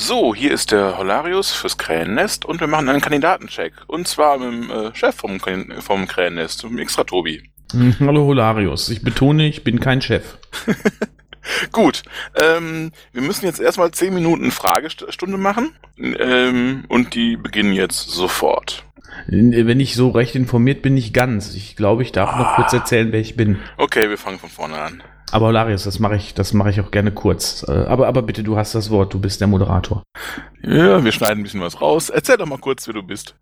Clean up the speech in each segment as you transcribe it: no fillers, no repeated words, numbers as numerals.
So, hier ist der Holarius fürs Krähennest und wir machen einen Kandidatencheck. Und zwar mit dem Chef vom Krähennest, mit dem Extra-Tobi. Hallo Holarius, ich betone, ich bin kein Chef. Gut, wir müssen jetzt erstmal 10 Minuten Fragestunde machen und die beginnen jetzt sofort. Wenn ich so recht informiert bin, nicht ganz. Ich glaube, ich darf noch kurz erzählen, wer ich bin. Okay, wir fangen von vorne an. Aber Holarius, das mache ich auch gerne kurz. Aber bitte, du hast das Wort, du bist der Moderator. Ja, wir schneiden ein bisschen was raus. Erzähl doch mal kurz, wer du bist.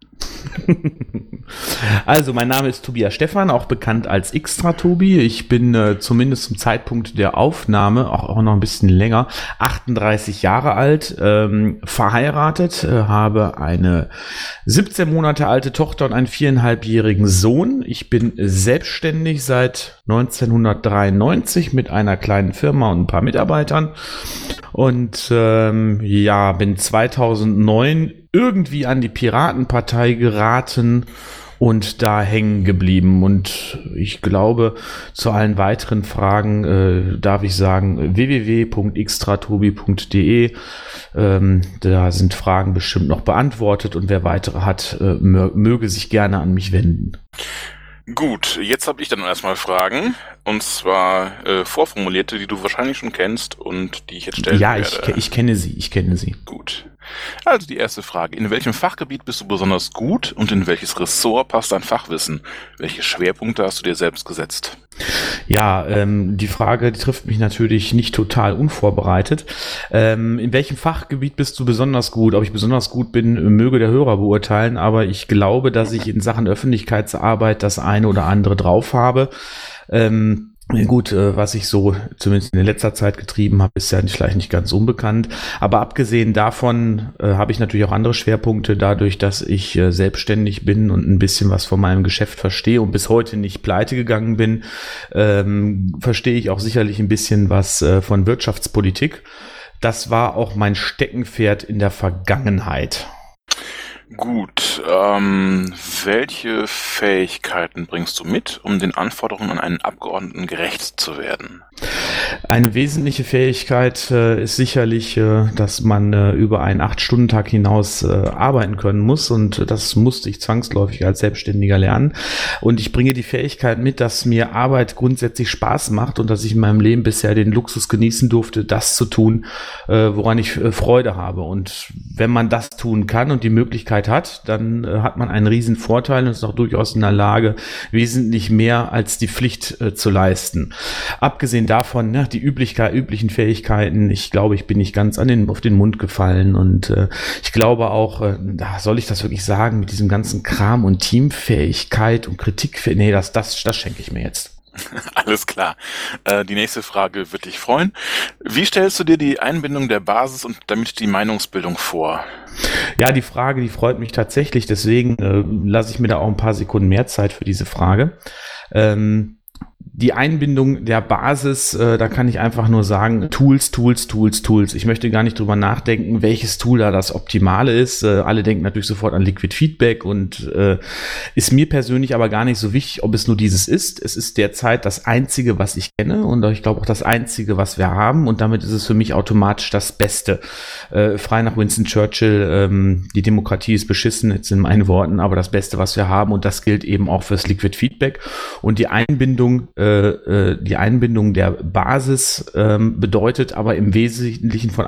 Also, mein Name ist Tobias Stephan, auch bekannt als Extra-Tobi. Ich bin zumindest zum Zeitpunkt der Aufnahme, auch noch ein bisschen länger, 38 Jahre alt, verheiratet, habe eine 17 Monate alte Tochter und einen 4,5-jährigen Sohn. Ich bin selbstständig seit 1993 mit einer kleinen Firma und ein paar Mitarbeitern und bin 2009 irgendwie an die Piratenpartei geraten und da hängen geblieben. Und ich glaube, zu allen weiteren Fragen darf ich sagen www.xtratobi.de. Da sind Fragen bestimmt noch beantwortet und wer weitere hat, möge sich gerne an mich wenden. Gut, jetzt habe ich dann erstmal Fragen, und zwar vorformulierte, die du wahrscheinlich schon kennst und die ich jetzt stellen werde. Ja, ich kenne sie. Gut. Also die erste Frage. In welchem Fachgebiet bist du besonders gut und in welches Ressort passt dein Fachwissen? Welche Schwerpunkte hast du dir selbst gesetzt? Ja, die Frage, die trifft mich natürlich nicht total unvorbereitet. In welchem Fachgebiet bist du besonders gut? Ob ich besonders gut bin, möge der Hörer beurteilen, aber ich glaube, dass ich in Sachen Öffentlichkeitsarbeit das eine oder andere drauf habe. Gut, was ich so zumindest in letzter Zeit getrieben habe, ist ja vielleicht nicht ganz unbekannt. Aber abgesehen davon habe ich natürlich auch andere Schwerpunkte, dadurch, dass ich selbstständig bin und ein bisschen was von meinem Geschäft verstehe und bis heute nicht pleite gegangen bin, verstehe ich auch sicherlich ein bisschen was von Wirtschaftspolitik. Das war auch mein Steckenpferd in der Vergangenheit. Gut, welche Fähigkeiten bringst du mit, um den Anforderungen an einen Abgeordneten gerecht zu werden? Eine wesentliche Fähigkeit ist sicherlich, dass man über einen 8-Stunden-Tag hinaus arbeiten können muss, und das musste ich zwangsläufig als Selbstständiger lernen. Und ich bringe die Fähigkeit mit, dass mir Arbeit grundsätzlich Spaß macht und dass ich in meinem Leben bisher den Luxus genießen durfte, das zu tun, woran ich Freude habe. Und wenn man das tun kann und die Möglichkeit hat, dann hat man einen riesen Vorteil und ist auch durchaus in der Lage, wesentlich mehr als die Pflicht zu leisten. Abgesehen davon, die üblichen Fähigkeiten, ich glaube, ich bin nicht ganz auf den Mund gefallen, und ich glaube auch, soll ich das wirklich sagen, mit diesem ganzen Kram und Teamfähigkeit und Kritikfähigkeit, das schenke ich mir jetzt. Alles klar. Die nächste Frage wird dich freuen. Wie stellst du dir die Einbindung der Basis und damit die Meinungsbildung vor? Ja, die Frage, die freut mich tatsächlich, deswegen lasse ich mir da auch ein paar Sekunden mehr Zeit für diese Frage. Die Einbindung der Basis, da kann ich einfach nur sagen, Tools. Ich möchte gar nicht drüber nachdenken, welches Tool da das Optimale ist. Alle denken natürlich sofort an Liquid Feedback und ist mir persönlich aber gar nicht so wichtig, ob es nur dieses ist. Es ist derzeit das Einzige, was ich kenne, und ich glaube auch das Einzige, was wir haben, und damit ist es für mich automatisch das Beste. Frei nach Winston Churchill, die Demokratie ist beschissen, jetzt in meinen Worten, aber das Beste, was wir haben, und das gilt eben auch fürs Liquid Feedback. Und die Einbindung der Basis bedeutet aber im Wesentlichen für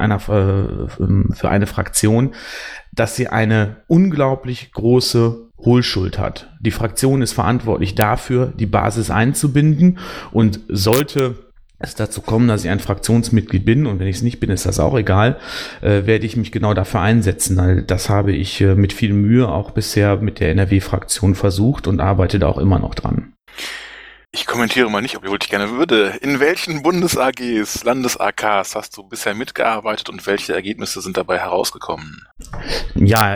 eine Fraktion, dass sie eine unglaublich große Hohlschuld hat. Die Fraktion ist verantwortlich dafür, die Basis einzubinden, und sollte es dazu kommen, dass ich ein Fraktionsmitglied bin, und wenn ich es nicht bin, ist das auch egal, werde ich mich genau dafür einsetzen. Weil das habe ich mit viel Mühe auch bisher mit der NRW-Fraktion versucht und arbeite da auch immer noch dran. Ich kommentiere mal nicht, obwohl ich gerne würde. In welchen Bundes-AGs, Landes-AKs hast du bisher mitgearbeitet und welche Ergebnisse sind dabei herausgekommen? Ja,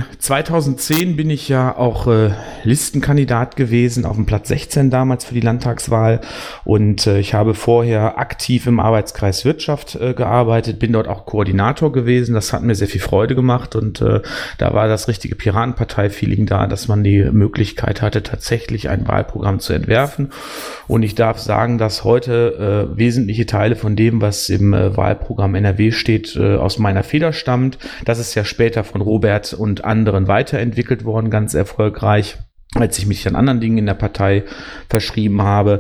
2010 bin ich ja auch Listenkandidat gewesen, auf dem Platz 16 damals für die Landtagswahl, und ich habe vorher aktiv im Arbeitskreis Wirtschaft gearbeitet, bin dort auch Koordinator gewesen. Das hat mir sehr viel Freude gemacht, und da war das richtige Piratenpartei-Feeling da, dass man die Möglichkeit hatte, tatsächlich ein Wahlprogramm zu entwerfen. Und ich darf sagen, dass heute wesentliche Teile von dem, was im Wahlprogramm NRW steht, aus meiner Feder stammt. Das ist ja später von Robert und anderen weiterentwickelt worden, ganz erfolgreich, als ich mich an anderen Dingen in der Partei verschrieben habe.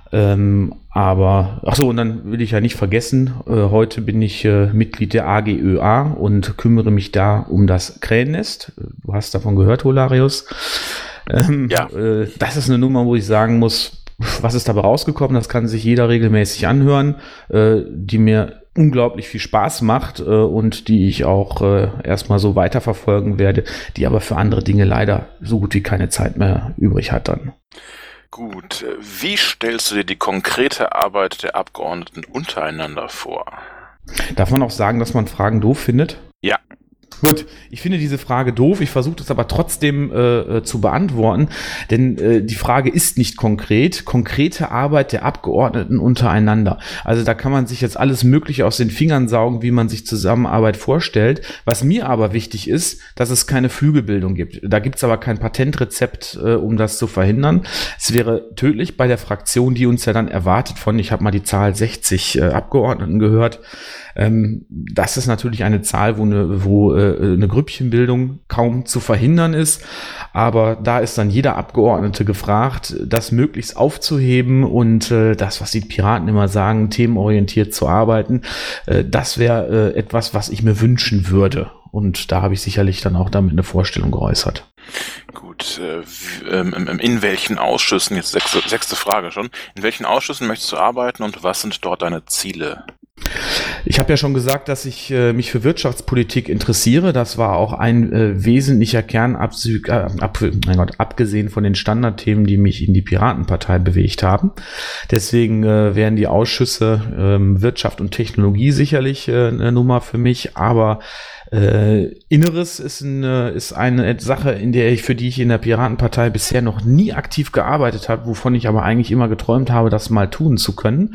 Aber, und dann will ich ja nicht vergessen, heute bin ich Mitglied der AGÖA und kümmere mich da um das Krähennest. Du hast davon gehört, Holarius. Ja. Das ist eine Nummer, wo ich sagen muss, was ist dabei rausgekommen? Das kann sich jeder regelmäßig anhören, die mir unglaublich viel Spaß macht und die ich auch erstmal so weiterverfolgen werde, die aber für andere Dinge leider so gut wie keine Zeit mehr übrig hat dann. Gut, wie stellst du dir die konkrete Arbeit der Abgeordneten untereinander vor? Darf man auch sagen, dass man Fragen doof findet? Ja. Gut, ich finde diese Frage doof, ich versuche das aber trotzdem zu beantworten, denn die Frage ist nicht konkret. Konkrete Arbeit der Abgeordneten untereinander. Also da kann man sich jetzt alles Mögliche aus den Fingern saugen, wie man sich Zusammenarbeit vorstellt. Was mir aber wichtig ist, dass es keine Flügelbildung gibt. Da gibt es aber kein Patentrezept, um das zu verhindern. Es wäre tödlich bei der Fraktion, die uns ja dann erwartet von, ich habe mal die Zahl 60 Abgeordneten gehört. Das ist natürlich eine Zahl, wo eine Grüppchenbildung kaum zu verhindern ist. Aber da ist dann jeder Abgeordnete gefragt, das möglichst aufzuheben und das, was die Piraten immer sagen, themenorientiert zu arbeiten. Das wäre etwas, was ich mir wünschen würde. Und da habe ich sicherlich dann auch damit eine Vorstellung geäußert. Gut, in welchen Ausschüssen, jetzt sechste Frage schon, in welchen Ausschüssen möchtest du arbeiten und was sind dort deine Ziele? Ich habe ja schon gesagt, dass ich mich für Wirtschaftspolitik interessiere. Das war auch ein wesentlicher Kern, abgesehen von den Standardthemen, die mich in die Piratenpartei bewegt haben. Deswegen wären die Ausschüsse Wirtschaft und Technologie sicherlich eine Nummer für mich, aber Inneres ist eine Sache, für die ich in der Piratenpartei bisher noch nie aktiv gearbeitet habe, wovon ich aber eigentlich immer geträumt habe, das mal tun zu können.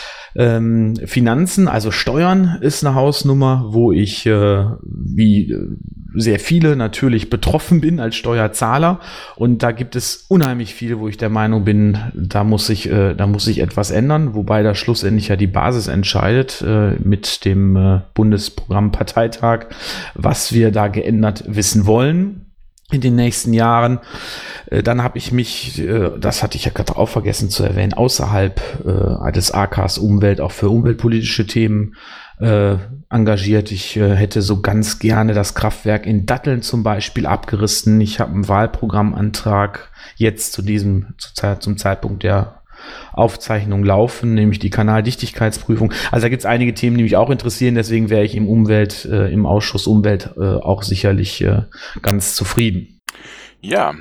Finanzen, also Steuern, ist eine Hausnummer, wo ich wie sehr viele natürlich betroffen bin als Steuerzahler, und da gibt es unheimlich viel, wo ich der Meinung bin, da muss sich etwas ändern, wobei da schlussendlich ja die Basis entscheidet mit dem Bundesprogrammparteitag, was wir da geändert wissen wollen in den nächsten Jahren. Dann habe ich mich, das hatte ich ja gerade auch vergessen zu erwähnen, außerhalb des AKs Umwelt auch für umweltpolitische Themen engagiert. Ich hätte so ganz gerne das Kraftwerk in Datteln zum Beispiel abgerissen. Ich habe einen Wahlprogrammantrag jetzt zum Zeitpunkt der Aufzeichnung laufen, nämlich die Kanaldichtigkeitsprüfung. Also da gibt es einige Themen, die mich auch interessieren, deswegen wäre ich im Ausschuss Umwelt auch sicherlich ganz zufrieden. Ja,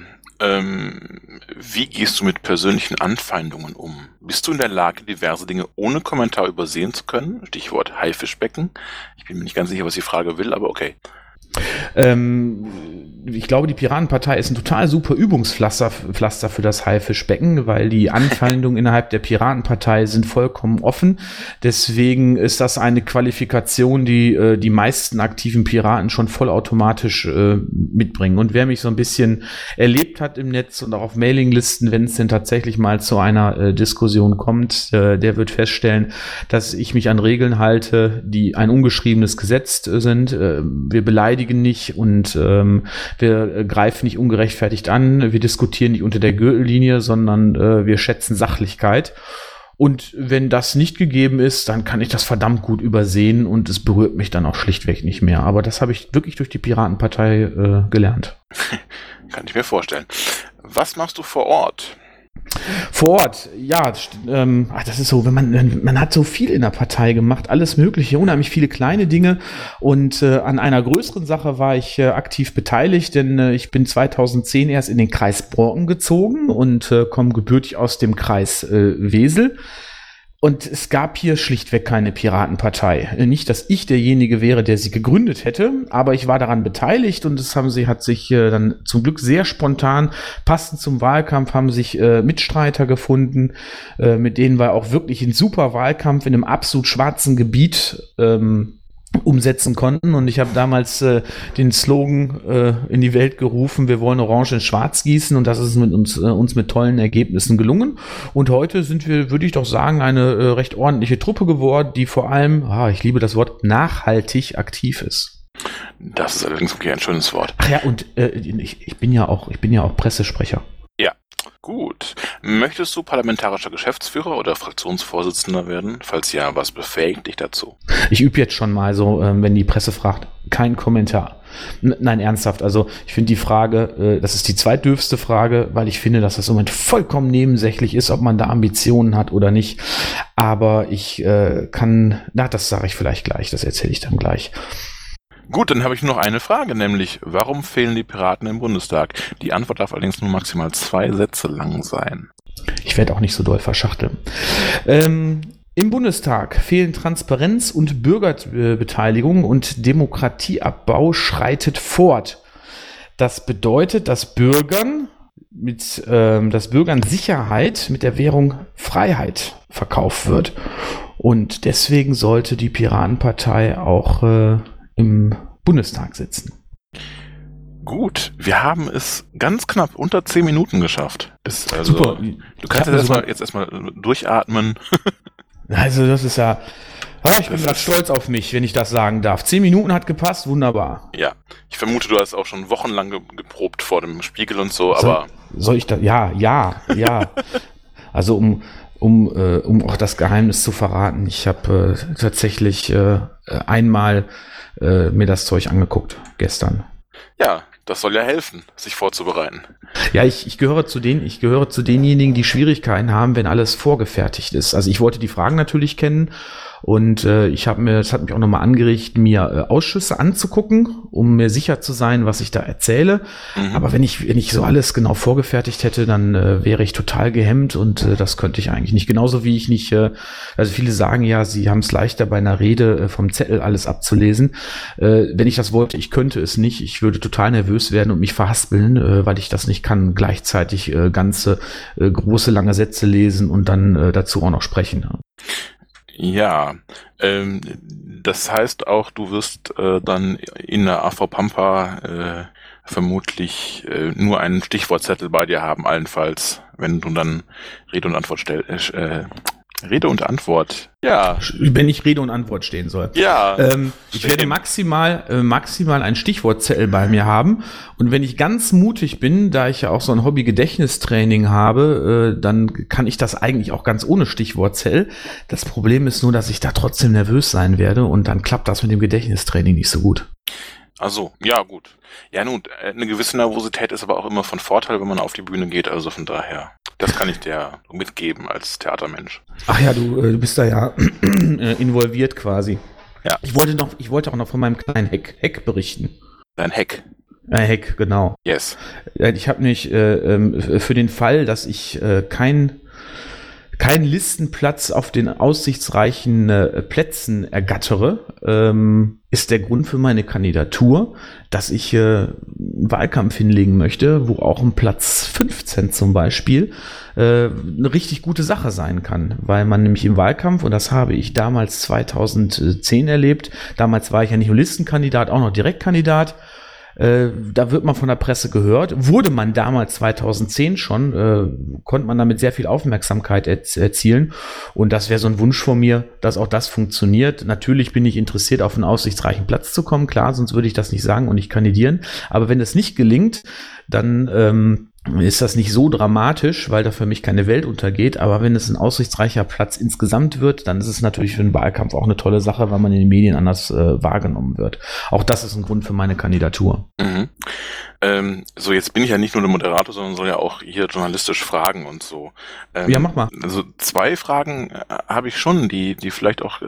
wie gehst du mit persönlichen Anfeindungen um? Bist du in der Lage, diverse Dinge ohne Kommentar übersehen zu können? Stichwort Haifischbecken. Ich bin mir nicht ganz sicher, was die Frage will, aber okay. Ich glaube, die Piratenpartei ist ein total super Übungspflaster für das Haifischbecken, weil die Anfeindungen innerhalb der Piratenpartei sind vollkommen offen. Deswegen ist das eine Qualifikation, die die meisten aktiven Piraten schon vollautomatisch mitbringen. Und wer mich so ein bisschen erlebt hat im Netz und auch auf Mailinglisten, wenn es denn tatsächlich mal zu einer Diskussion kommt, der wird feststellen, dass ich mich an Regeln halte, die ein ungeschriebenes Gesetz sind. Wir beleidigen nicht und wir greifen nicht ungerechtfertigt an, wir diskutieren nicht unter der Gürtellinie, sondern wir schätzen Sachlichkeit. Und wenn das nicht gegeben ist, dann kann ich das verdammt gut übersehen und es berührt mich dann auch schlichtweg nicht mehr. Aber das habe ich wirklich durch die Piratenpartei gelernt. Kann ich mir vorstellen. Was machst du vor Ort? Vor Ort, ja, das ist so, wenn man hat so viel in der Partei gemacht, alles Mögliche, unheimlich viele kleine Dinge, und an einer größeren Sache war ich aktiv beteiligt, denn ich bin 2010 erst in den Kreis Borken gezogen und komme gebürtig aus dem Kreis Wesel. Und es gab hier schlichtweg keine Piratenpartei. Nicht, dass ich derjenige wäre, der sie gegründet hätte, aber ich war daran beteiligt, und hat sich dann zum Glück sehr spontan, passend zum Wahlkampf, haben sich Mitstreiter gefunden, mit denen wir auch wirklich einen super Wahlkampf in einem absolut schwarzen Gebiet umsetzen konnten. Und ich habe damals den Slogan in die Welt gerufen: Wir wollen Orange in Schwarz gießen, und das ist mit uns mit tollen Ergebnissen gelungen. Und heute sind wir, würde ich doch sagen, eine recht ordentliche Truppe geworden, die vor allem, ich liebe das Wort, nachhaltig aktiv ist. Das ist allerdings wirklich ein schönes Wort. Ach ja, und ich bin ja auch Pressesprecher. Ja, gut. Möchtest du parlamentarischer Geschäftsführer oder Fraktionsvorsitzender werden? Falls ja, was befähigt dich dazu? Ich übe jetzt schon mal so, wenn die Presse fragt, kein Kommentar. Nein, ernsthaft. Also ich finde die Frage, das ist die zweitdürfste Frage, weil ich finde, dass das im Moment vollkommen nebensächlich ist, ob man da Ambitionen hat oder nicht. Aber ich das sage ich vielleicht gleich, das erzähle ich dann gleich. Gut, dann habe ich nur noch eine Frage, nämlich, warum fehlen die Piraten im Bundestag? Die Antwort darf allerdings nur maximal 2 Sätze lang sein. Ich werde auch nicht so doll verschachteln. Im Bundestag fehlen Transparenz und Bürgerbeteiligung, und Demokratieabbau schreitet fort. Das bedeutet, dass Bürgern Sicherheit mit der Währung Freiheit verkauft wird. Und deswegen sollte die Piratenpartei auch im Bundestag sitzen. Gut, wir haben es ganz knapp unter 10 Minuten geschafft. Super. Du kannst jetzt erstmal durchatmen. Also das ist ja, ich bin gerade stolz auf mich, wenn ich das sagen darf. 10 Minuten hat gepasst, wunderbar. Ja, ich vermute, du hast auch schon wochenlang geprobt vor dem Spiegel und so, aber... Soll ich da? Ja. Also um auch das Geheimnis zu verraten, ich habe tatsächlich einmal mir das Zeug angeguckt gestern. Ja, das soll ja helfen, sich vorzubereiten. Ja, ich gehöre zu denjenigen, die Schwierigkeiten haben, wenn alles vorgefertigt ist. Also ich wollte die Fragen natürlich kennen, und es hat mich auch nochmal angeregt, mir Ausschüsse anzugucken, um mir sicher zu sein, was ich da erzähle. Mhm. Aber wenn ich so alles genau vorgefertigt hätte, dann wäre ich total gehemmt, und das könnte ich eigentlich nicht. Genauso wie ich nicht, also viele sagen ja, sie haben es leichter bei einer Rede vom Zettel alles abzulesen. Wenn ich das wollte, ich könnte es nicht. Ich würde total nervös werden und mich verhaspeln, weil ich das nicht kann, gleichzeitig ganze große, lange Sätze lesen und dann dazu auch noch sprechen. Ja, das heißt auch, du wirst dann in der AV Pampa vermutlich nur einen Stichwortzettel bei dir haben, allenfalls, wenn du dann Rede und Antwort Rede und Antwort. Ja. Wenn ich Rede und Antwort stehen soll. Ja. Ich werde maximal einen Stichwortzettel bei mir haben. Und wenn ich ganz mutig bin, da ich ja auch so ein Hobby-Gedächtnistraining habe, dann kann ich das eigentlich auch ganz ohne Stichwortzettel. Das Problem ist nur, dass ich da trotzdem nervös sein werde, und dann klappt das mit dem Gedächtnistraining nicht so gut. Also, ja, gut. Ja, nun, eine gewisse Nervosität ist aber auch immer von Vorteil, wenn man auf die Bühne geht, also von daher. Das kann ich dir mitgeben als Theatermensch. Ach ja, du bist da ja involviert quasi. Ja. Ich wollte auch noch von meinem kleinen Hack berichten. Dein Hack? Hack, genau. Yes. Ich habe mich für den Fall, dass ich keinen Listenplatz auf den aussichtsreichen Plätzen ergattere, ist der Grund für meine Kandidatur, dass ich einen Wahlkampf hinlegen möchte, wo auch ein Platz 15 zum Beispiel eine richtig gute Sache sein kann, weil man nämlich im Wahlkampf, und das habe ich damals 2010 erlebt, damals war ich ja nicht nur Listenkandidat, auch noch Direktkandidat. Da wird man von der Presse gehört. Wurde man damals 2010 schon, konnte man damit sehr viel Aufmerksamkeit erzielen. Und das wäre so ein Wunsch von mir, dass auch das funktioniert. Natürlich bin ich interessiert, auf einen aussichtsreichen Platz zu kommen. Klar, sonst würde ich das nicht sagen und nicht kandidieren. Aber wenn es nicht gelingt, dann ist das nicht so dramatisch, weil da für mich keine Welt untergeht. Aber wenn es ein aussichtsreicher Platz insgesamt wird, dann ist es natürlich für den Wahlkampf auch eine tolle Sache, weil man in den Medien anders wahrgenommen wird. Auch das ist ein Grund für meine Kandidatur. Mhm. So, jetzt bin ich ja nicht nur der Moderator, sondern soll ja auch hier journalistisch fragen und so. Ja, mach mal. Also 2 Fragen habe ich schon, die vielleicht auch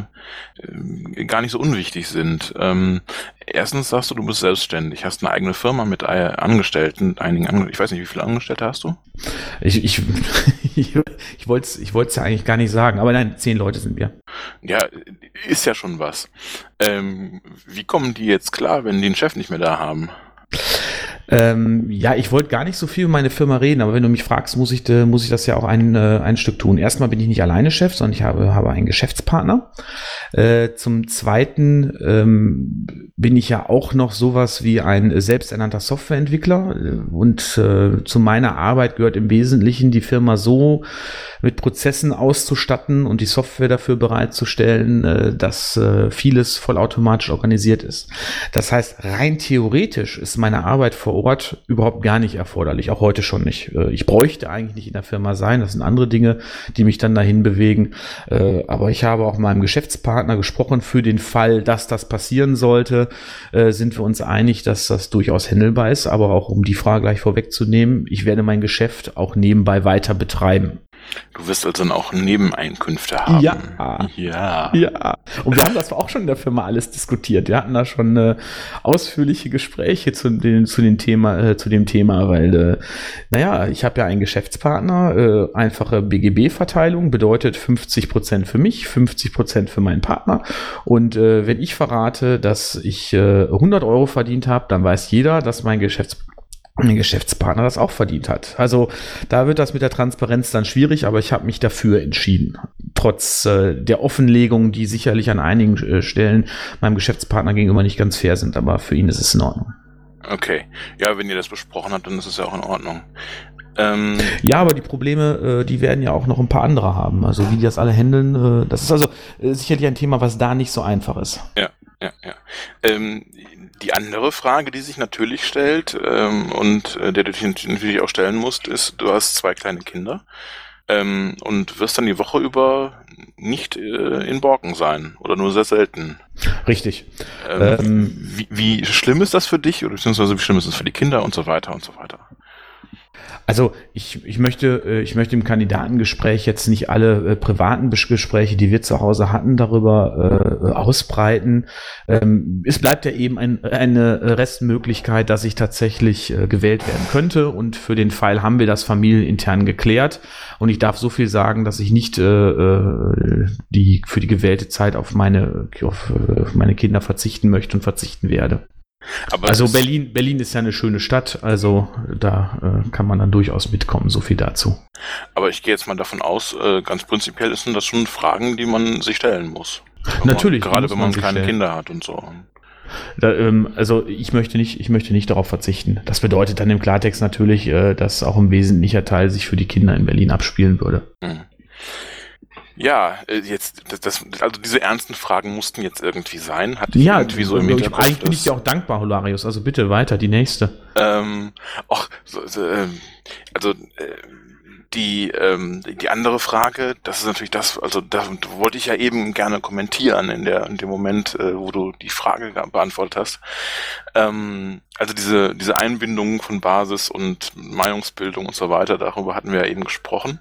gar nicht so unwichtig sind. Erstens sagst du bist selbstständig, hast eine eigene Firma mit Angestellten, ich weiß nicht, wie viele Angestellte hast du? Ich wollte es ja eigentlich gar nicht sagen, aber nein, 10 Leute sind wir. Ja, ist ja schon was. Wie kommen die jetzt klar, wenn die einen Chef nicht mehr da haben? Ja, ich wollte gar nicht so viel über meine Firma reden, aber wenn du mich fragst, muss ich das ja auch ein Stück tun. Erstmal bin ich nicht alleine Chef, sondern ich habe einen Geschäftspartner. Zum Zweiten bin ich ja auch noch sowas wie ein selbsternannter Softwareentwickler und zu meiner Arbeit gehört im Wesentlichen, die Firma so mit Prozessen auszustatten und die Software dafür bereitzustellen, dass vieles vollautomatisch organisiert ist. Das heißt, rein theoretisch ist meine Arbeit vor Ort überhaupt gar nicht erforderlich, auch heute schon nicht. Ich bräuchte eigentlich nicht in der Firma sein, das sind andere Dinge, die mich dann dahin bewegen. Aber ich habe auch mit meinem Geschäftspartner gesprochen, für den Fall, dass das passieren sollte, sind wir uns einig, dass das durchaus handelbar ist. Aber auch um die Frage gleich vorwegzunehmen, ich werde mein Geschäft auch nebenbei weiter betreiben. Du wirst also dann auch Nebeneinkünfte haben. Ja. Und wir haben das auch schon in der Firma alles diskutiert. Wir hatten da schon ausführliche Gespräche zu dem Thema, weil, ich habe ja einen Geschäftspartner, einfache BGB-Verteilung bedeutet 50% für mich, 50% für meinen Partner. Und wenn ich verrate, dass ich 100 Euro verdient habe, dann weiß jeder, dass mein Geschäftspartner das auch verdient hat. Also da wird das mit der Transparenz dann schwierig, aber ich habe mich dafür entschieden. Trotz der Offenlegung, die sicherlich an einigen Stellen meinem Geschäftspartner gegenüber nicht ganz fair sind, aber für ihn ist es in Ordnung. Okay. Ja, wenn ihr das besprochen habt, dann ist es ja auch in Ordnung. Ja, aber die Probleme, die werden ja auch noch ein paar andere haben. Also wie die das alle handeln, das ist also sicherlich ein Thema, was da nicht so einfach ist. Ja. Die andere Frage, die sich natürlich stellt und der du dich natürlich auch stellen musst, ist, du hast 2 kleine Kinder und wirst dann die Woche über nicht in Borken sein oder nur sehr selten. Richtig. Wie schlimm ist das für dich oder beziehungsweise wie schlimm ist es für die Kinder und so weiter und so weiter? Also ich möchte im Kandidatengespräch jetzt nicht alle privaten Gespräche, die wir zu Hause hatten, darüber ausbreiten. Es bleibt ja eben eine Restmöglichkeit, dass ich tatsächlich gewählt werden könnte, und für den Fall haben wir das familienintern geklärt, und ich darf so viel sagen, dass ich nicht für die gewählte Zeit auf meine Kinder verzichten möchte und verzichten werde. Aber also Berlin ist ja eine schöne Stadt, also da kann man dann durchaus mitkommen, so viel dazu. Aber ich gehe jetzt mal davon aus, ganz prinzipiell sind das schon Fragen, die man sich stellen muss. Natürlich. Gerade wenn man kleine Kinder hat und so. Also ich möchte nicht darauf verzichten. Das bedeutet dann im Klartext natürlich, dass auch ein wesentlicher Teil sich für die Kinder in Berlin abspielen würde. Ja, also diese ernsten Fragen mussten jetzt irgendwie sein. Hatte ich irgendwie so im Hinterkopf. Eigentlich bin ich dir auch dankbar, Holarius. Also bitte weiter, die nächste. Die andere Frage, das ist natürlich das, also da wollte ich ja eben gerne kommentieren in dem Moment, wo du die Frage beantwortet hast. Also diese Einbindung von Basis und Meinungsbildung und so weiter, darüber hatten wir ja eben gesprochen.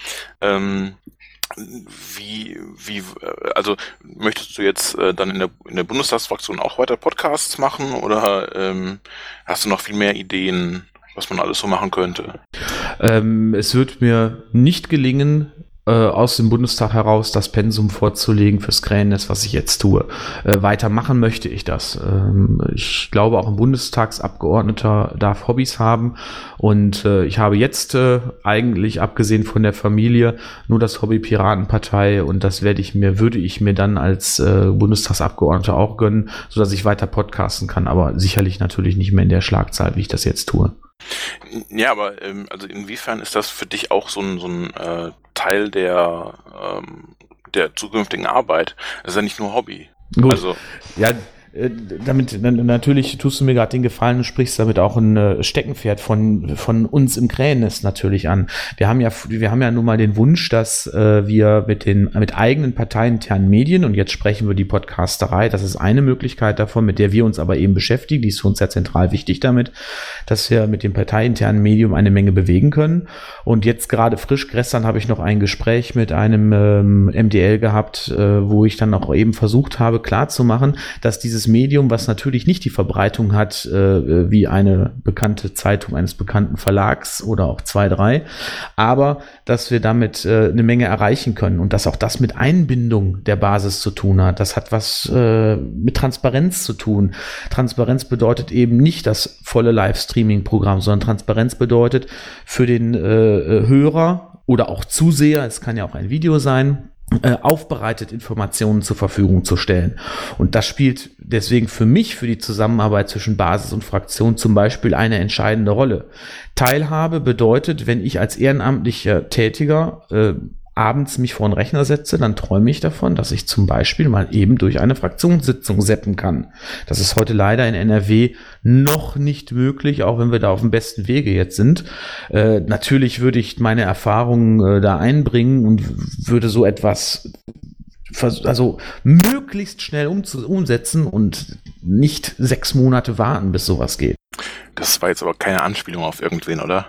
Also möchtest du jetzt dann in der Bundestagsfraktion auch weiter Podcasts machen oder hast du noch viel mehr Ideen, was man alles so machen könnte? Es wird mir nicht gelingen, aus dem Bundestag heraus das Pensum vorzulegen fürs Krähennest, was ich jetzt tue. Weitermachen möchte ich das. Ich glaube, auch ein Bundestagsabgeordneter darf Hobbys haben, und ich habe jetzt eigentlich, abgesehen von der Familie, nur das Hobby Piratenpartei, und das würde ich mir dann als Bundestagsabgeordneter auch gönnen, sodass ich weiter podcasten kann, aber sicherlich natürlich nicht mehr in der Schlagzahl, wie ich das jetzt tue. Ja, aber also inwiefern ist das für dich auch so ein Teil der zukünftigen Arbeit? Das ist ja nicht nur Hobby. Gut. Also ja, damit natürlich tust du mir gerade den Gefallen und sprichst damit auch ein Steckenpferd von uns im Krähennest natürlich an. Wir haben ja nun mal den Wunsch, dass wir mit eigenen parteiinternen Medien, und jetzt sprechen wir die Podcasterei, das ist eine Möglichkeit davon, mit der wir uns aber eben beschäftigen, die ist für uns sehr zentral wichtig damit, dass wir mit dem parteiinternen Medium eine Menge bewegen können. Und jetzt gerade frisch, gestern habe ich noch ein Gespräch mit einem MDL gehabt, wo ich dann auch eben versucht habe klarzumachen, dass dieses unabhängiges Medium, was natürlich nicht die Verbreitung hat wie eine bekannte Zeitung eines bekannten Verlags oder auch 2, 3, aber dass wir damit eine Menge erreichen können und dass auch das mit Einbindung der Basis zu tun hat. Das hat was mit Transparenz zu tun. Transparenz bedeutet eben nicht das volle Livestreaming-Programm, sondern Transparenz bedeutet für den Hörer oder auch Zuseher, es kann ja auch ein Video sein, aufbereitet Informationen zur Verfügung zu stellen. Und das spielt deswegen für mich, für die Zusammenarbeit zwischen Basis und Fraktion zum Beispiel eine entscheidende Rolle. Teilhabe bedeutet, wenn ich als ehrenamtlicher Tätiger abends mich vor den Rechner setze, dann träume ich davon, dass ich zum Beispiel mal eben durch eine Fraktionssitzung zappen kann. Das ist heute leider in NRW noch nicht möglich, auch wenn wir da auf dem besten Wege jetzt sind. Natürlich würde ich meine Erfahrungen da einbringen und würde so etwas möglichst schnell umsetzen und nicht 6 Monate warten, bis sowas geht. Das war jetzt aber keine Anspielung auf irgendwen, oder?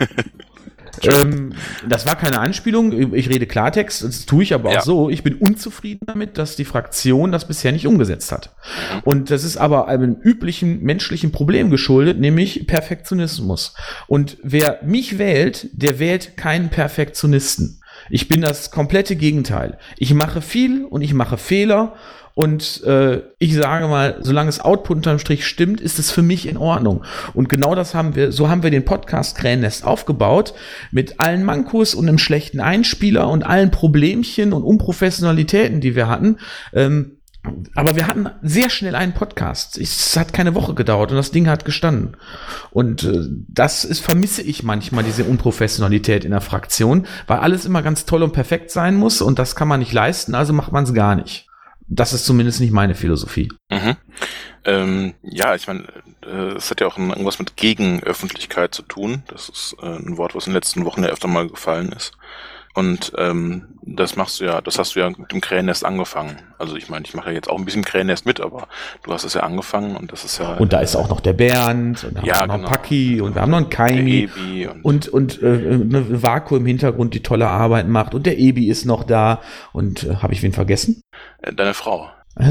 Das war keine Anspielung, ich rede Klartext, das tue ich aber auch so. Ich bin unzufrieden damit, dass die Fraktion das bisher nicht umgesetzt hat. Und das ist aber einem üblichen menschlichen Problem geschuldet, nämlich Perfektionismus. Und wer mich wählt, der wählt keinen Perfektionisten. Ich bin das komplette Gegenteil. Ich mache viel und ich mache Fehler. Und ich sage mal, solange das Output unterm Strich stimmt, ist es für mich in Ordnung. Und genau das haben wir den Podcast Krähennest aufgebaut, mit allen Mankos und einem schlechten Einspieler und allen Problemchen und Unprofessionalitäten, die wir hatten. Aber wir hatten sehr schnell einen Podcast. Es hat keine Woche gedauert und das Ding hat gestanden. Und vermisse ich manchmal, diese Unprofessionalität in der Fraktion, weil alles immer ganz toll und perfekt sein muss und das kann man nicht leisten, also macht man es gar nicht. Das ist zumindest nicht meine Philosophie. Ja, ich meine, es hat ja auch irgendwas mit Gegenöffentlichkeit zu tun. Das ist ein Wort, was in den letzten Wochen ja öfter mal gefallen ist. Und das hast du ja mit dem Krähennest angefangen. Also ich meine, ich mache ja jetzt auch ein bisschen Krähennest mit, aber du hast es ja angefangen und das ist ja... Und da ist auch noch der Bernd und wir haben noch einen Paki und wir haben noch einen Kaimi und eine Vaku im Hintergrund, die tolle Arbeit macht und der Ebi ist noch da und habe ich wen vergessen? Deine Frau.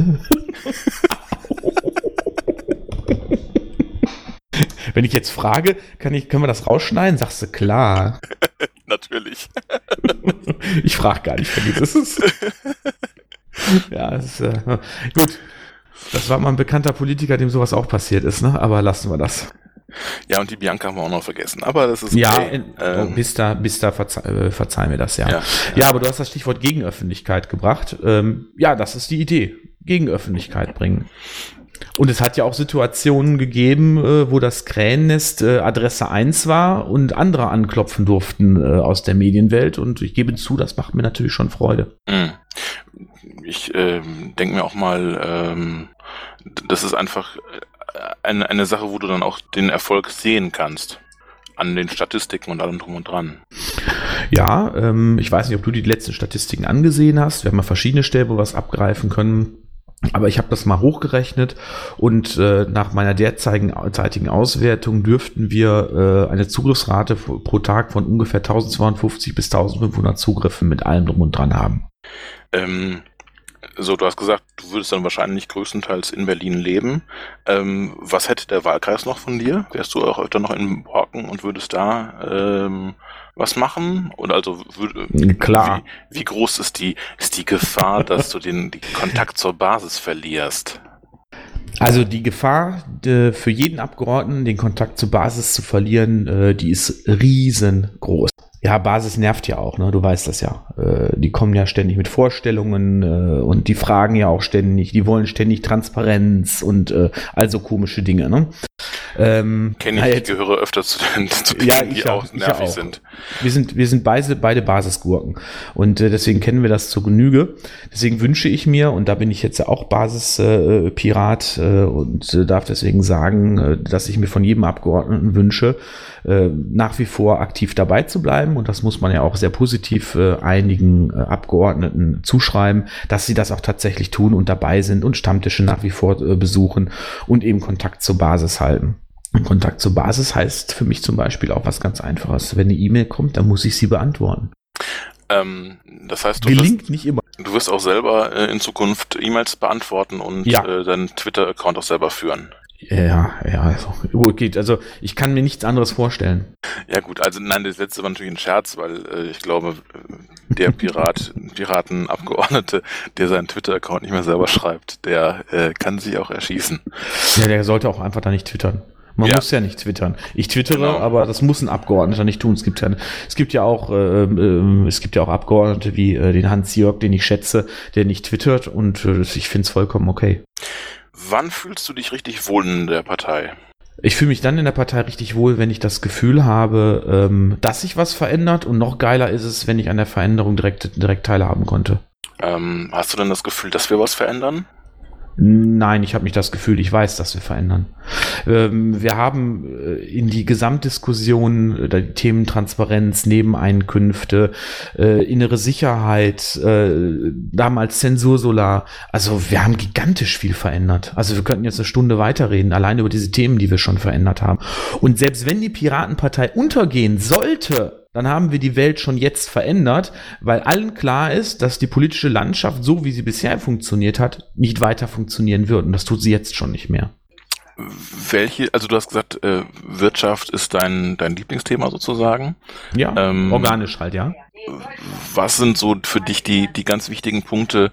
Wenn ich jetzt frage, können wir das rausschneiden? Sagst du, klar. Natürlich. Ich frage gar nicht, vergiss es. Ja, das ist, gut. Das war mal ein bekannter Politiker, dem sowas auch passiert ist, ne? Aber lassen wir das. Ja, und die Bianca haben wir auch noch vergessen, aber das ist okay. Ja, bis da verzeihen wir das, ja. Ja, aber du hast das Stichwort Gegenöffentlichkeit gebracht. Ja, das ist die Idee. Gegenöffentlichkeit bringen. Und es hat ja auch Situationen gegeben, wo das Krähennest Adresse 1 war und andere anklopfen durften aus der Medienwelt. Und ich gebe zu, das macht mir natürlich schon Freude. Ich denke mir auch mal, das ist einfach eine Sache, wo du dann auch den Erfolg sehen kannst. An den Statistiken und allem drum und dran. Ja, ich weiß nicht, ob du die letzten Statistiken angesehen hast. Wir haben ja verschiedene Stellen, wo wir was abgreifen können. Aber ich habe das mal hochgerechnet und nach meiner derzeitigen Auswertung dürften wir eine Zugriffsrate pro Tag von ungefähr 1250 bis 1500 Zugriffen mit allem drum und dran haben. So, du hast gesagt, du würdest dann wahrscheinlich größtenteils in Berlin leben. Was hätte der Wahlkreis noch von dir? Wärst du auch öfter noch in Borken und würdest da was machen? Oder also klar. Wie groß ist die Gefahr, dass du den Kontakt zur Basis verlierst? Also die Gefahr für jeden Abgeordneten, den Kontakt zur Basis zu verlieren, die ist riesengroß. Ja, Basis nervt ja auch, ne? Du weißt das ja. Die kommen ja ständig mit Vorstellungen und die fragen ja auch ständig, die wollen ständig Transparenz und also komische Dinge, ne? Kenne ich, ich gehöre öfter zu denen, die auch nervig sind. Wir sind beide Basisgurken und deswegen kennen wir das zur Genüge. Deswegen wünsche ich mir, und da bin ich jetzt ja auch Basispirat und darf deswegen sagen, dass ich mir von jedem Abgeordneten wünsche, nach wie vor aktiv dabei zu bleiben. Und das muss man ja auch sehr positiv einigen Abgeordneten zuschreiben, dass sie das auch tatsächlich tun und dabei sind und Stammtische nach wie vor besuchen und eben Kontakt zur Basis halten. Und Kontakt zur Basis heißt für mich zum Beispiel auch was ganz Einfaches. Wenn eine E-Mail kommt, dann muss ich sie beantworten. Das heißt, gelingt nicht immer. Du wirst auch selber in Zukunft E-Mails beantworten und deinen Twitter-Account auch selber führen. Ja, geht. Also ich kann mir nichts anderes vorstellen. Ja gut, also nein, das letzte war natürlich ein Scherz, weil ich glaube, der Piratenabgeordnete, der seinen Twitter-Account nicht mehr selber schreibt, der kann sich auch erschießen. Ja, der sollte auch einfach da nicht twittern. Man muss ja nicht twittern. Ich twittere, genau. Aber das muss ein Abgeordneter nicht tun. Es gibt ja auch Abgeordnete wie den Hans-Jörg, den ich schätze, der nicht twittert, und ich finde es vollkommen okay. Wann fühlst du dich richtig wohl in der Partei? Ich fühle mich dann in der Partei richtig wohl, wenn ich das Gefühl habe, dass sich was verändert, und noch geiler ist es, wenn ich an der Veränderung direkt teilhaben konnte. Hast du denn das Gefühl, dass wir was verändern? Nein, ich habe nicht das Gefühl, ich weiß, dass wir verändern. Wir haben in die Gesamtdiskussion die Themen Transparenz, Nebeneinkünfte, innere Sicherheit, damals Zensursolar, also wir haben gigantisch viel verändert. Also wir könnten jetzt eine Stunde weiterreden, allein über diese Themen, die wir schon verändert haben. Und selbst wenn die Piratenpartei untergehen sollte, dann haben wir die Welt schon jetzt verändert, weil allen klar ist, dass die politische Landschaft, so wie sie bisher funktioniert hat, nicht weiter funktionieren wird. Und das tut sie jetzt schon nicht mehr. Also du hast gesagt, Wirtschaft ist dein Lieblingsthema sozusagen. Ja, organisch halt, ja. Was sind so für dich die ganz wichtigen Punkte,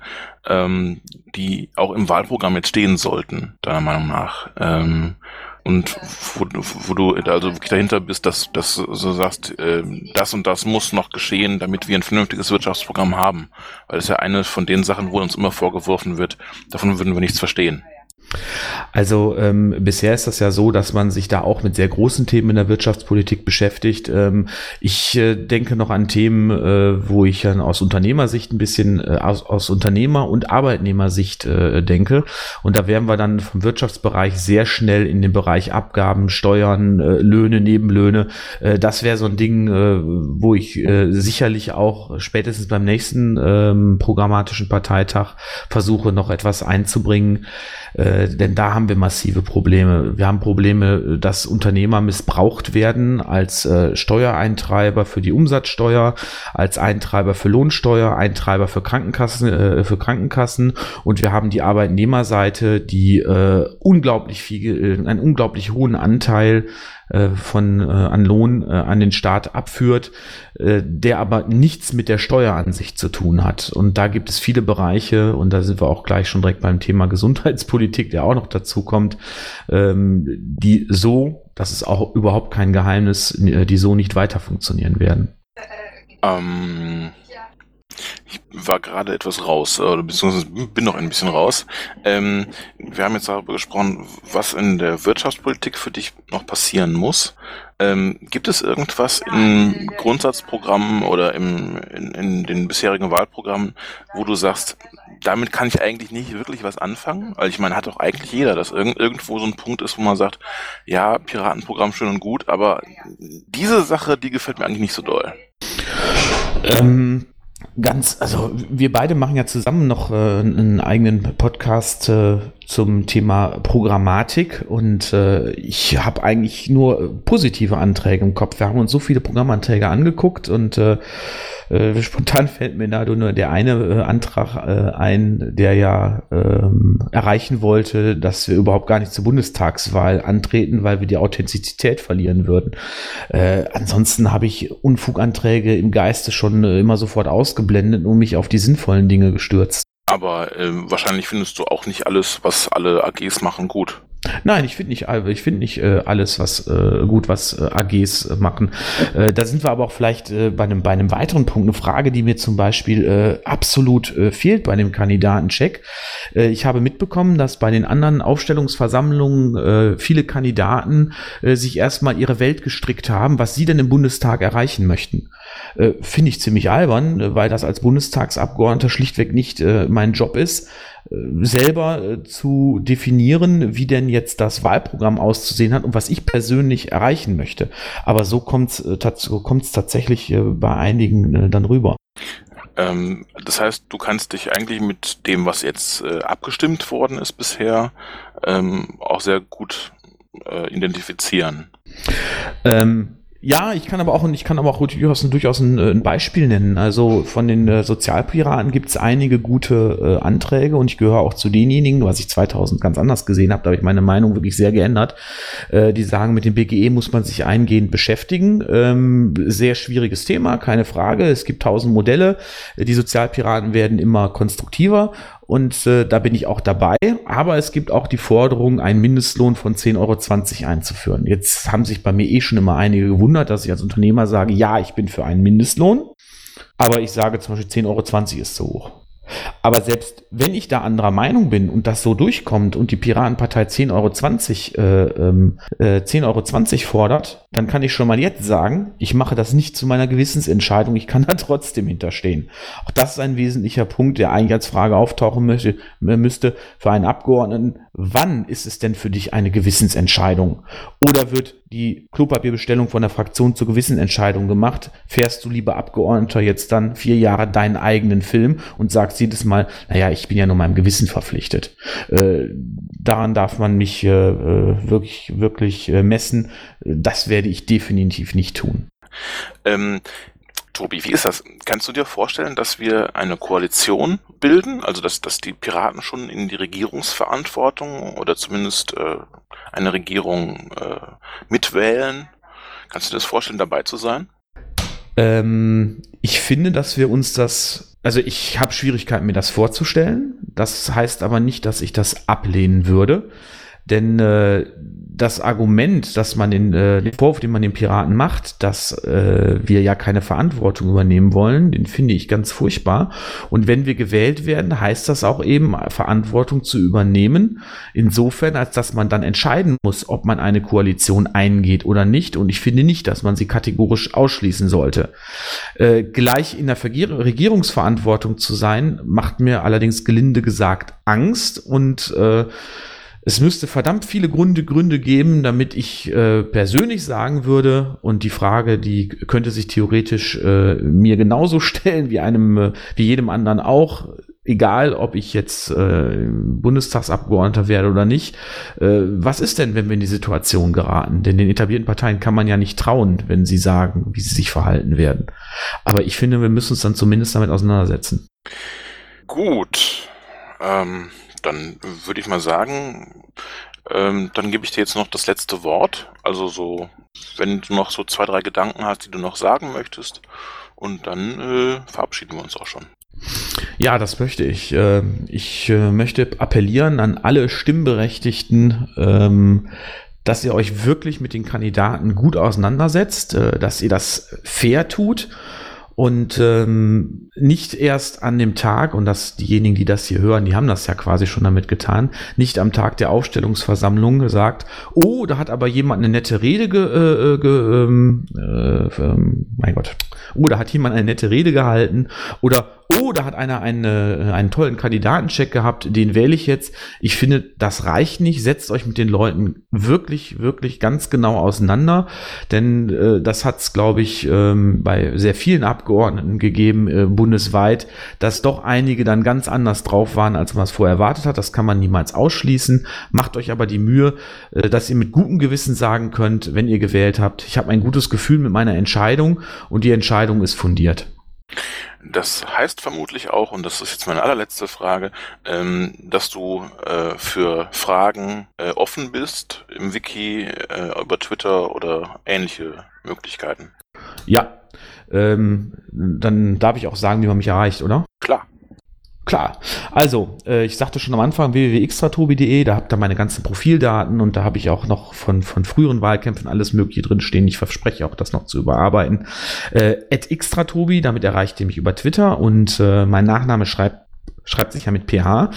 die auch im Wahlprogramm jetzt stehen sollten, deiner Meinung nach? Und wo du also wirklich dahinter bist, dass du so sagst, das und das muss noch geschehen, damit wir ein vernünftiges Wirtschaftsprogramm haben. Weil das ist ja eine von den Sachen, wo uns immer vorgeworfen wird, davon würden wir nichts verstehen. Also bisher ist das ja so, dass man sich da auch mit sehr großen Themen in der Wirtschaftspolitik beschäftigt. Ich denke noch an Themen, wo ich dann aus Unternehmersicht ein bisschen aus Unternehmer- und Arbeitnehmersicht denke. Und da wären wir dann vom Wirtschaftsbereich sehr schnell in den Bereich Abgaben, Steuern, Löhne, Nebenlöhne. Das wäre so ein Ding, wo ich sicherlich auch spätestens beim nächsten programmatischen Parteitag versuche, noch etwas einzubringen. Denn da haben wir massive Probleme. Wir haben Probleme, dass Unternehmer missbraucht werden als Steuereintreiber für die Umsatzsteuer, als Eintreiber für Lohnsteuer, Eintreiber für Krankenkassen, und wir haben die Arbeitnehmerseite, die einen unglaublich hohen Anteil an Lohn an den Staat abführt, der aber nichts mit der Steuer an sich zu tun hat. Und da gibt es viele Bereiche, und da sind wir auch gleich schon direkt beim Thema Gesundheitspolitik, der auch noch dazu kommt, die so, das ist auch überhaupt kein Geheimnis, die so nicht weiter funktionieren werden. Ich war gerade etwas raus, oder beziehungsweise bin noch ein bisschen raus. Wir haben jetzt darüber gesprochen, was in der Wirtschaftspolitik für dich noch passieren muss. Gibt es irgendwas im Grundsatzprogramm oder in den bisherigen Wahlprogrammen, wo du sagst, damit kann ich eigentlich nicht wirklich was anfangen? Weil ich meine, hat doch eigentlich jeder, dass irgendwo so ein Punkt ist, wo man sagt, ja, Piratenprogramm schön und gut, aber diese Sache, die gefällt mir eigentlich nicht so doll. Also wir beide machen ja zusammen noch einen eigenen Podcast zum Thema Programmatik, und ich habe eigentlich nur positive Anträge im Kopf. Wir haben uns so viele Programmanträge angeguckt, und spontan fällt mir da nur der eine Antrag ein, der ja erreichen wollte, dass wir überhaupt gar nicht zur Bundestagswahl antreten, weil wir die Authentizität verlieren würden. Ansonsten habe ich Unfuganträge im Geiste schon immer sofort ausgeblendet und mich auf die sinnvollen Dinge gestürzt. Aber wahrscheinlich findest du auch nicht alles, was alle AGs machen, gut. Nein, ich finde nicht alles, was AGs machen. Da sind wir aber auch vielleicht bei einem weiteren Punkt, eine Frage, die mir zum Beispiel absolut fehlt bei dem Kandidatencheck. Ich habe mitbekommen, dass bei den anderen Aufstellungsversammlungen viele Kandidaten sich erstmal ihre Welt gestrickt haben, was sie denn im Bundestag erreichen möchten. Finde ich ziemlich albern, weil das als Bundestagsabgeordneter schlichtweg nicht mein Job ist, selber zu definieren, wie denn jetzt das Wahlprogramm auszusehen hat und was ich persönlich erreichen möchte. Aber so kommt's tatsächlich bei einigen dann rüber. Das heißt, du kannst dich eigentlich mit dem, was jetzt abgestimmt worden ist bisher, auch sehr gut identifizieren. Ja, ich kann aber auch durchaus ein Beispiel nennen. Also von den Sozialpiraten gibt es einige gute Anträge und ich gehöre auch zu denjenigen, was ich 2000 ganz anders gesehen habe, da habe ich meine Meinung wirklich sehr geändert, die sagen, mit dem BGE muss man sich eingehend beschäftigen. Sehr schwieriges Thema, keine Frage. Es gibt 1000 Modelle. Die Sozialpiraten werden immer konstruktiver. Und da bin ich auch dabei. Aber es gibt auch die Forderung, einen Mindestlohn von 10,20 € einzuführen. Jetzt haben sich bei mir schon immer einige gewundert, dass ich als Unternehmer sage, ja, ich bin für einen Mindestlohn. Aber ich sage zum Beispiel 10,20 € ist zu hoch. Aber selbst wenn ich da anderer Meinung bin und das so durchkommt und die Piratenpartei 10,20 € fordert, dann kann ich schon mal jetzt sagen, ich mache das nicht zu meiner Gewissensentscheidung, ich kann da trotzdem hinterstehen. Auch das ist ein wesentlicher Punkt, der eigentlich als Frage auftauchen müsste für einen Abgeordneten. Wann ist es denn für dich eine Gewissensentscheidung? Oder wird die Klopapierbestellung von der Fraktion zur Gewissensentscheidung gemacht? Fährst du, lieber Abgeordneter, jetzt dann 4 Jahre deinen eigenen Film und sagst jedes Mal, naja, ich bin ja nur meinem Gewissen verpflichtet. Daran darf man mich wirklich messen. Das werde ich definitiv nicht tun. Tobi, wie ist das? Kannst du dir vorstellen, dass wir eine Koalition bilden? Also dass die Piraten schon in die Regierungsverantwortung oder zumindest eine Regierung mitwählen? Kannst du dir das vorstellen, dabei zu sein? Ich finde, dass wir uns also ich habe Schwierigkeiten, mir das vorzustellen. Das heißt aber nicht, dass ich das ablehnen würde. Denn das Argument, dass man den Vorwurf, den man den Piraten macht, dass wir ja keine Verantwortung übernehmen wollen, den finde ich ganz furchtbar. Und wenn wir gewählt werden, heißt das auch eben, Verantwortung zu übernehmen. Insofern, als dass man dann entscheiden muss, ob man eine Koalition eingeht oder nicht. Und ich finde nicht, dass man sie kategorisch ausschließen sollte. Gleich in der Regierungsverantwortung zu sein, macht mir allerdings gelinde gesagt Angst und es müsste verdammt viele Gründe geben, damit ich persönlich sagen würde, und die Frage, die könnte sich theoretisch mir genauso stellen wie jedem anderen auch, egal ob ich jetzt Bundestagsabgeordneter werde oder nicht. Was ist denn, wenn wir in die Situation geraten? Denn den etablierten Parteien kann man ja nicht trauen, wenn sie sagen, wie sie sich verhalten werden. Aber ich finde, wir müssen uns dann zumindest damit auseinandersetzen. Gut. Dann würde ich mal sagen, dann gebe ich dir jetzt noch das letzte Wort. Also so, wenn du noch so 2, 3 Gedanken hast, die du noch sagen möchtest. Und dann verabschieden wir uns auch schon. Ja, das möchte ich. Ich möchte appellieren an alle Stimmberechtigten, dass ihr euch wirklich mit den Kandidaten gut auseinandersetzt, dass ihr das fair tut. Und nicht erst an dem Tag, und diejenigen, die das hier hören, die haben das ja quasi schon damit getan, nicht am Tag der Aufstellungsversammlung gesagt, oh, da hat aber jemand eine nette Rede da hat jemand eine nette Rede gehalten, oder oh, da hat einer einen tollen Kandidatencheck gehabt, den wähle ich jetzt. Ich finde, das reicht nicht. Setzt euch mit den Leuten wirklich, wirklich ganz genau auseinander, denn das hat es, glaube ich, bei sehr vielen Abgeordneten gegeben, bundesweit, dass doch einige dann ganz anders drauf waren, als man es vorher erwartet hat. Das kann man niemals ausschließen. Macht euch aber die Mühe, dass ihr mit gutem Gewissen sagen könnt, wenn ihr gewählt habt, ich habe ein gutes Gefühl mit meiner Entscheidung und die Entscheidung ist fundiert. Das heißt vermutlich auch, und das ist jetzt meine allerletzte Frage, dass du für Fragen offen bist im Wiki, über Twitter oder ähnliche Möglichkeiten. Ja, dann darf ich auch sagen, wie man mich erreicht, oder? Klar. Also, ich sagte schon am Anfang www.xtratobi.de, da habt ihr meine ganzen Profildaten und da habe ich auch noch von früheren Wahlkämpfen alles Mögliche drin stehen. Ich verspreche auch, das noch zu überarbeiten. @xtratobi, damit erreicht ihr mich über Twitter und mein Nachname schreibt sich ja mit PH,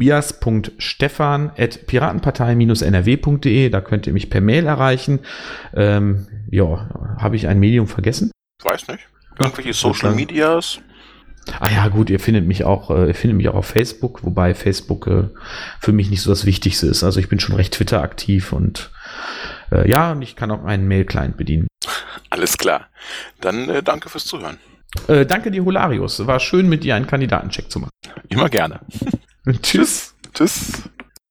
tobias.stefan@piratenpartei-nrw.de, da könnt ihr mich per Mail erreichen. Habe ich ein Medium vergessen? Weiß nicht. Irgendwelche Social Medias? Ah ja, gut, ihr findet mich auch auf Facebook, wobei Facebook für mich nicht so das Wichtigste ist. Also ich bin schon recht Twitter aktiv und und ich kann auch einen Mail-Client bedienen. Alles klar. Dann danke fürs Zuhören. Danke dir, Holarius. War schön, mit dir einen Kandidatencheck zu machen. Immer gerne. Tschüss. Tschüss.